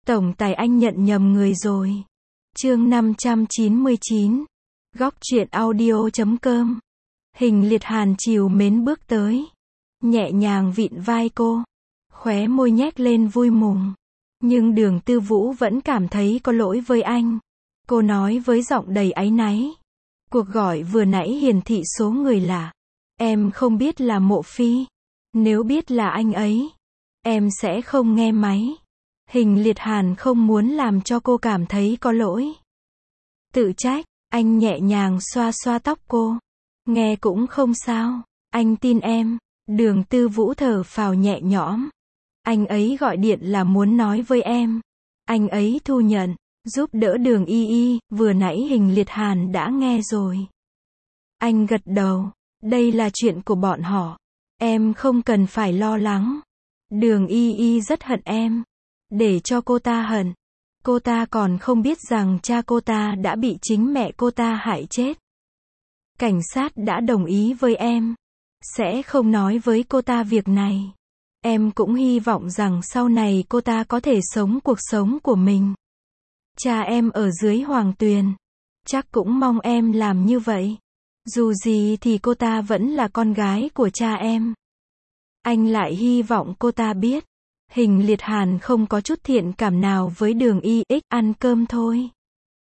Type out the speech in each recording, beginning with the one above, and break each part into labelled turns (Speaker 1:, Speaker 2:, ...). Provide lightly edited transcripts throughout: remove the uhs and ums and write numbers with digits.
Speaker 1: Tổng tài anh nhận nhầm người rồi. Chương 599. Góc truyện audio.com. Hình Liệt Hàn trìu mến bước tới, nhẹ nhàng vịn vai cô, khóe môi nhếch lên vui mừng. Nhưng Đường Tư Vũ vẫn cảm thấy có lỗi với anh. Cô nói với giọng đầy áy náy. Cuộc gọi vừa nãy hiển thị số người lạ. Em không biết là Mộ Phi. Nếu biết là anh ấy, em sẽ không nghe máy. Hình Liệt Hàn không muốn làm cho cô cảm thấy có lỗi. Tự trách, anh nhẹ nhàng xoa xoa tóc cô. Nghe cũng không sao, anh tin em. Đường Tư Vũ thở phào nhẹ nhõm. Anh ấy gọi điện là muốn nói với em. Anh ấy thu nhận, giúp đỡ Đường Y Y, vừa nãy Hình Liệt Hàn đã nghe rồi. Anh gật đầu, đây là chuyện của bọn họ. Em không cần phải lo lắng. Đường Y Y rất hận em. Để cho cô ta hận. Cô ta còn không biết rằng cha cô ta đã bị chính mẹ cô ta hại chết. Cảnh sát đã đồng ý với em. Sẽ không nói với cô ta việc này. Em cũng hy vọng rằng sau này cô ta có thể sống cuộc sống của mình. Cha em ở dưới Hoàng Tuyền. Chắc cũng mong em làm như vậy. Dù gì thì cô ta vẫn là con gái của cha em. Anh lại hy vọng cô ta biết. Hình Liệt Hàn không có chút thiện cảm nào với Đường Y X. Ăn cơm thôi.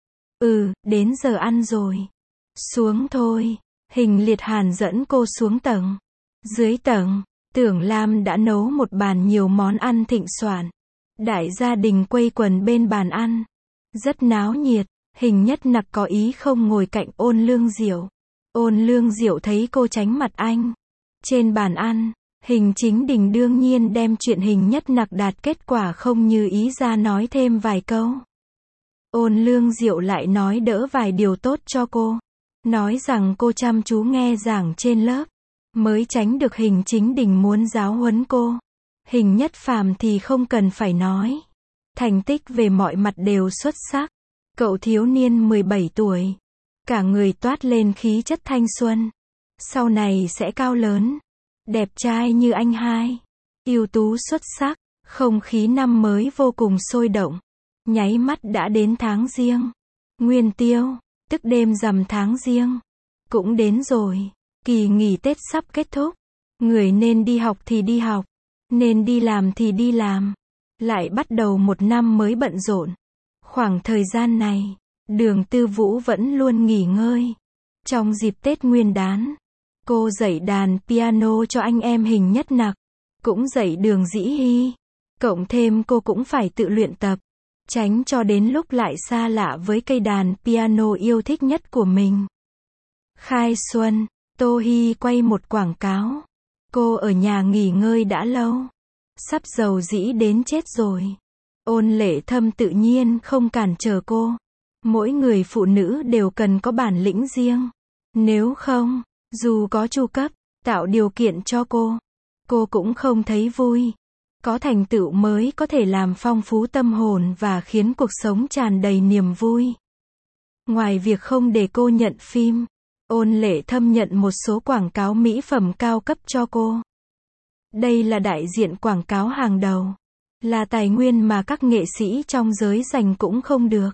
Speaker 1: Đến giờ ăn rồi. Xuống thôi. Hình Liệt Hàn dẫn cô xuống tầng. Dưới tầng, Tưởng Lam đã nấu một bàn nhiều món ăn thịnh soạn. Đại gia đình quây quần bên bàn ăn. Rất náo nhiệt. Hình Nhất Nặc có ý không ngồi cạnh Ôn Lương Diệu. Ôn Lương Diệu thấy cô tránh mặt anh. Trên bàn ăn, Hình Chính Đình đương nhiên đem chuyện Hình Nhất Nặc đạt kết quả không như ý ra nói thêm vài câu. Ôn Lương Diệu lại nói đỡ vài điều tốt cho cô. Nói rằng cô chăm chú nghe giảng trên lớp, mới tránh được Hình Chính Đình muốn giáo huấn cô. Hình Nhất Phàm thì không cần phải nói. Thành tích về mọi mặt đều xuất sắc. Cậu thiếu niên 17 tuổi. Cả người toát lên khí chất thanh xuân. Sau này sẽ cao lớn. Đẹp trai như anh hai. Ưu tú xuất sắc. Không khí năm mới vô cùng sôi động. Nháy mắt đã đến tháng Giêng. Nguyên Tiêu, tức đêm rằm tháng Giêng. Cũng đến rồi. Kỳ nghỉ Tết sắp kết thúc. Người nên đi học thì đi học. Nên đi làm thì đi làm. Lại bắt đầu một năm mới bận rộn. Khoảng thời gian này, Đường Tư Vũ vẫn luôn nghỉ ngơi. Trong dịp Tết Nguyên Đán, cô dạy đàn piano cho anh em Hình Nhất Nặc, cũng dạy Đường Dĩ Hy. Cộng thêm cô cũng phải tự luyện tập, tránh cho đến lúc lại xa lạ với cây đàn piano yêu thích nhất của mình. Khai xuân, Tô Hy quay một quảng cáo. Cô ở nhà nghỉ ngơi đã lâu. Sắp rầu rĩ đến chết rồi. Ôn Lệ Thâm tự nhiên không cản trở cô. Mỗi người phụ nữ đều cần có bản lĩnh riêng. Nếu không, dù có chu cấp, tạo điều kiện cho cô cũng không thấy vui. Có thành tựu mới có thể làm phong phú tâm hồn và khiến cuộc sống tràn đầy niềm vui. Ngoài việc không để cô nhận phim, Ôn Lệ Thâm nhận một số quảng cáo mỹ phẩm cao cấp cho cô. Đây là đại diện quảng cáo hàng đầu. Là tài nguyên mà các nghệ sĩ trong giới giành cũng không được.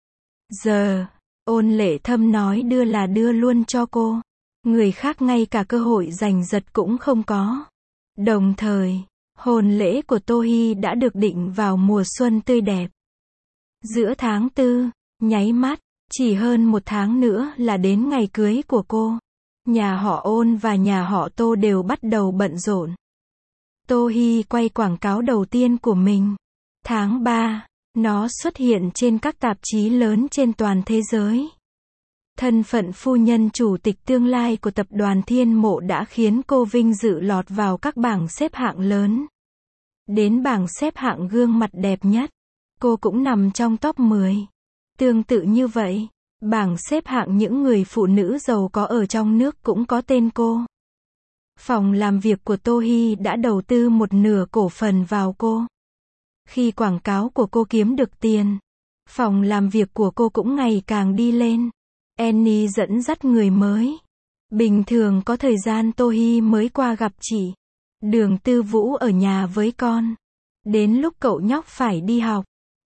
Speaker 1: Giờ, Ôn Lệ Thâm nói đưa là đưa luôn cho cô. Người khác ngay cả cơ hội giành giật cũng không có. Đồng thời, hôn lễ của Tô Hy đã được định vào mùa xuân tươi đẹp. Giữa tháng 4, nháy mắt, chỉ hơn một tháng nữa là đến ngày cưới của cô. Nhà họ Ôn và nhà họ Tô đều bắt đầu bận rộn. Tô Hy quay quảng cáo đầu tiên của mình. Tháng 3, nó xuất hiện trên các tạp chí lớn trên toàn thế giới. Thân phận phu nhân chủ tịch tương lai của tập đoàn Thiên Mộ đã khiến cô vinh dự lọt vào các bảng xếp hạng lớn. Đến bảng xếp hạng gương mặt đẹp nhất, cô cũng nằm trong top 10. Tương tự như vậy, bảng xếp hạng những người phụ nữ giàu có ở trong nước cũng có tên cô. Phòng làm việc của Tô Hy đã đầu tư một nửa cổ phần vào cô. Khi quảng cáo của cô kiếm được tiền, phòng làm việc của cô cũng ngày càng đi lên. Annie dẫn dắt người mới. Bình thường có thời gian Tô Hy mới qua gặp chị. Đường Tư Vũ ở nhà với con. Đến lúc cậu nhóc phải đi học,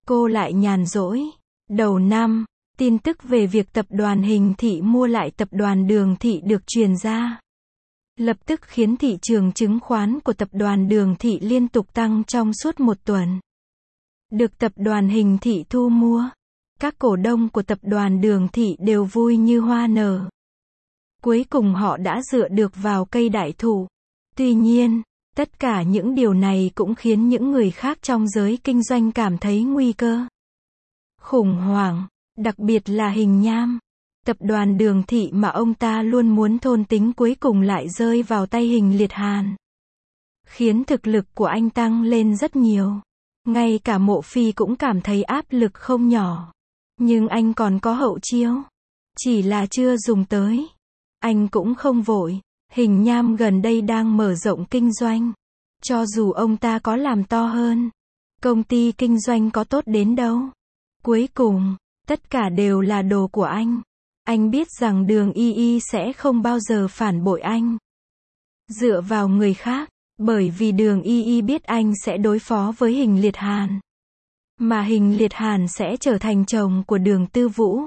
Speaker 1: Cô lại nhàn rỗi. Đầu năm, tin tức về việc tập đoàn Hình Thị mua lại tập đoàn Đường Thị được truyền ra. Lập tức khiến thị trường chứng khoán của tập đoàn Đường Thị liên tục tăng trong suốt một tuần. Được tập đoàn Hình Thị thu mua, các cổ đông của tập đoàn Đường Thị đều vui như hoa nở. Cuối cùng họ đã dựa được vào cây đại thụ. Tuy nhiên, tất cả những điều này cũng khiến những người khác trong giới kinh doanh cảm thấy nguy cơ. Khủng hoảng, đặc biệt là Hình Nham. Tập đoàn Đường Thị mà ông ta luôn muốn thôn tính cuối cùng lại rơi vào tay Hình Liệt Hàn. Khiến thực lực của anh tăng lên rất nhiều. Ngay cả Mộ Phi cũng cảm thấy áp lực không nhỏ. Nhưng anh còn có hậu chiêu. Chỉ là chưa dùng tới. Anh cũng không vội. Hình Nham gần đây đang mở rộng kinh doanh. Cho dù ông ta có làm to hơn, công ty kinh doanh có tốt đến đâu. Cuối cùng, tất cả đều là đồ của anh. Anh biết rằng Đường Y Y sẽ không bao giờ phản bội anh. Dựa vào người khác, bởi vì Đường Y Y biết anh sẽ đối phó với Hình Liệt Hàn. Mà Hình Liệt Hàn sẽ trở thành chồng của Đường Tư Vũ.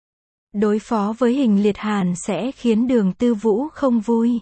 Speaker 1: Đối phó với Hình Liệt Hàn sẽ khiến Đường Tư Vũ không vui.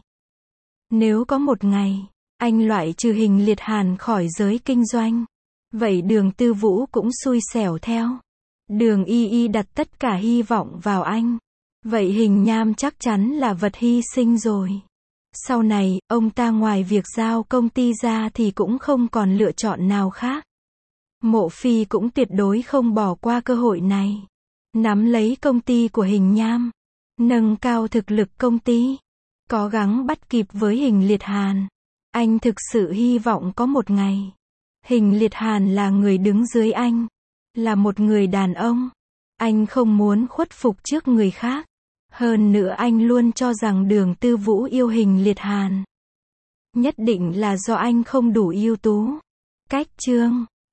Speaker 1: Nếu có một ngày, anh loại trừ Hình Liệt Hàn khỏi giới kinh doanh, vậy Đường Tư Vũ cũng xui xẻo theo. Đường Y Y đặt tất cả hy vọng vào anh. Vậy Hình Nham chắc chắn là vật hy sinh rồi. Sau này, ông ta ngoài việc giao công ty ra thì cũng không còn lựa chọn nào khác. Mộ Phi cũng tuyệt đối không bỏ qua cơ hội này. Nắm lấy công ty của Hình Nham. Nâng cao thực lực công ty. Cố gắng bắt kịp với Hình Liệt Hàn. Anh thực sự hy vọng có một ngày. Hình Liệt Hàn là người đứng dưới anh. Là một người đàn ông. Anh không muốn khuất phục trước người khác. Hơn nữa anh luôn cho rằng Đường Tư Vũ yêu Hình Liệt Hàn. Nhất định là do anh không đủ ưu tú. Cách chương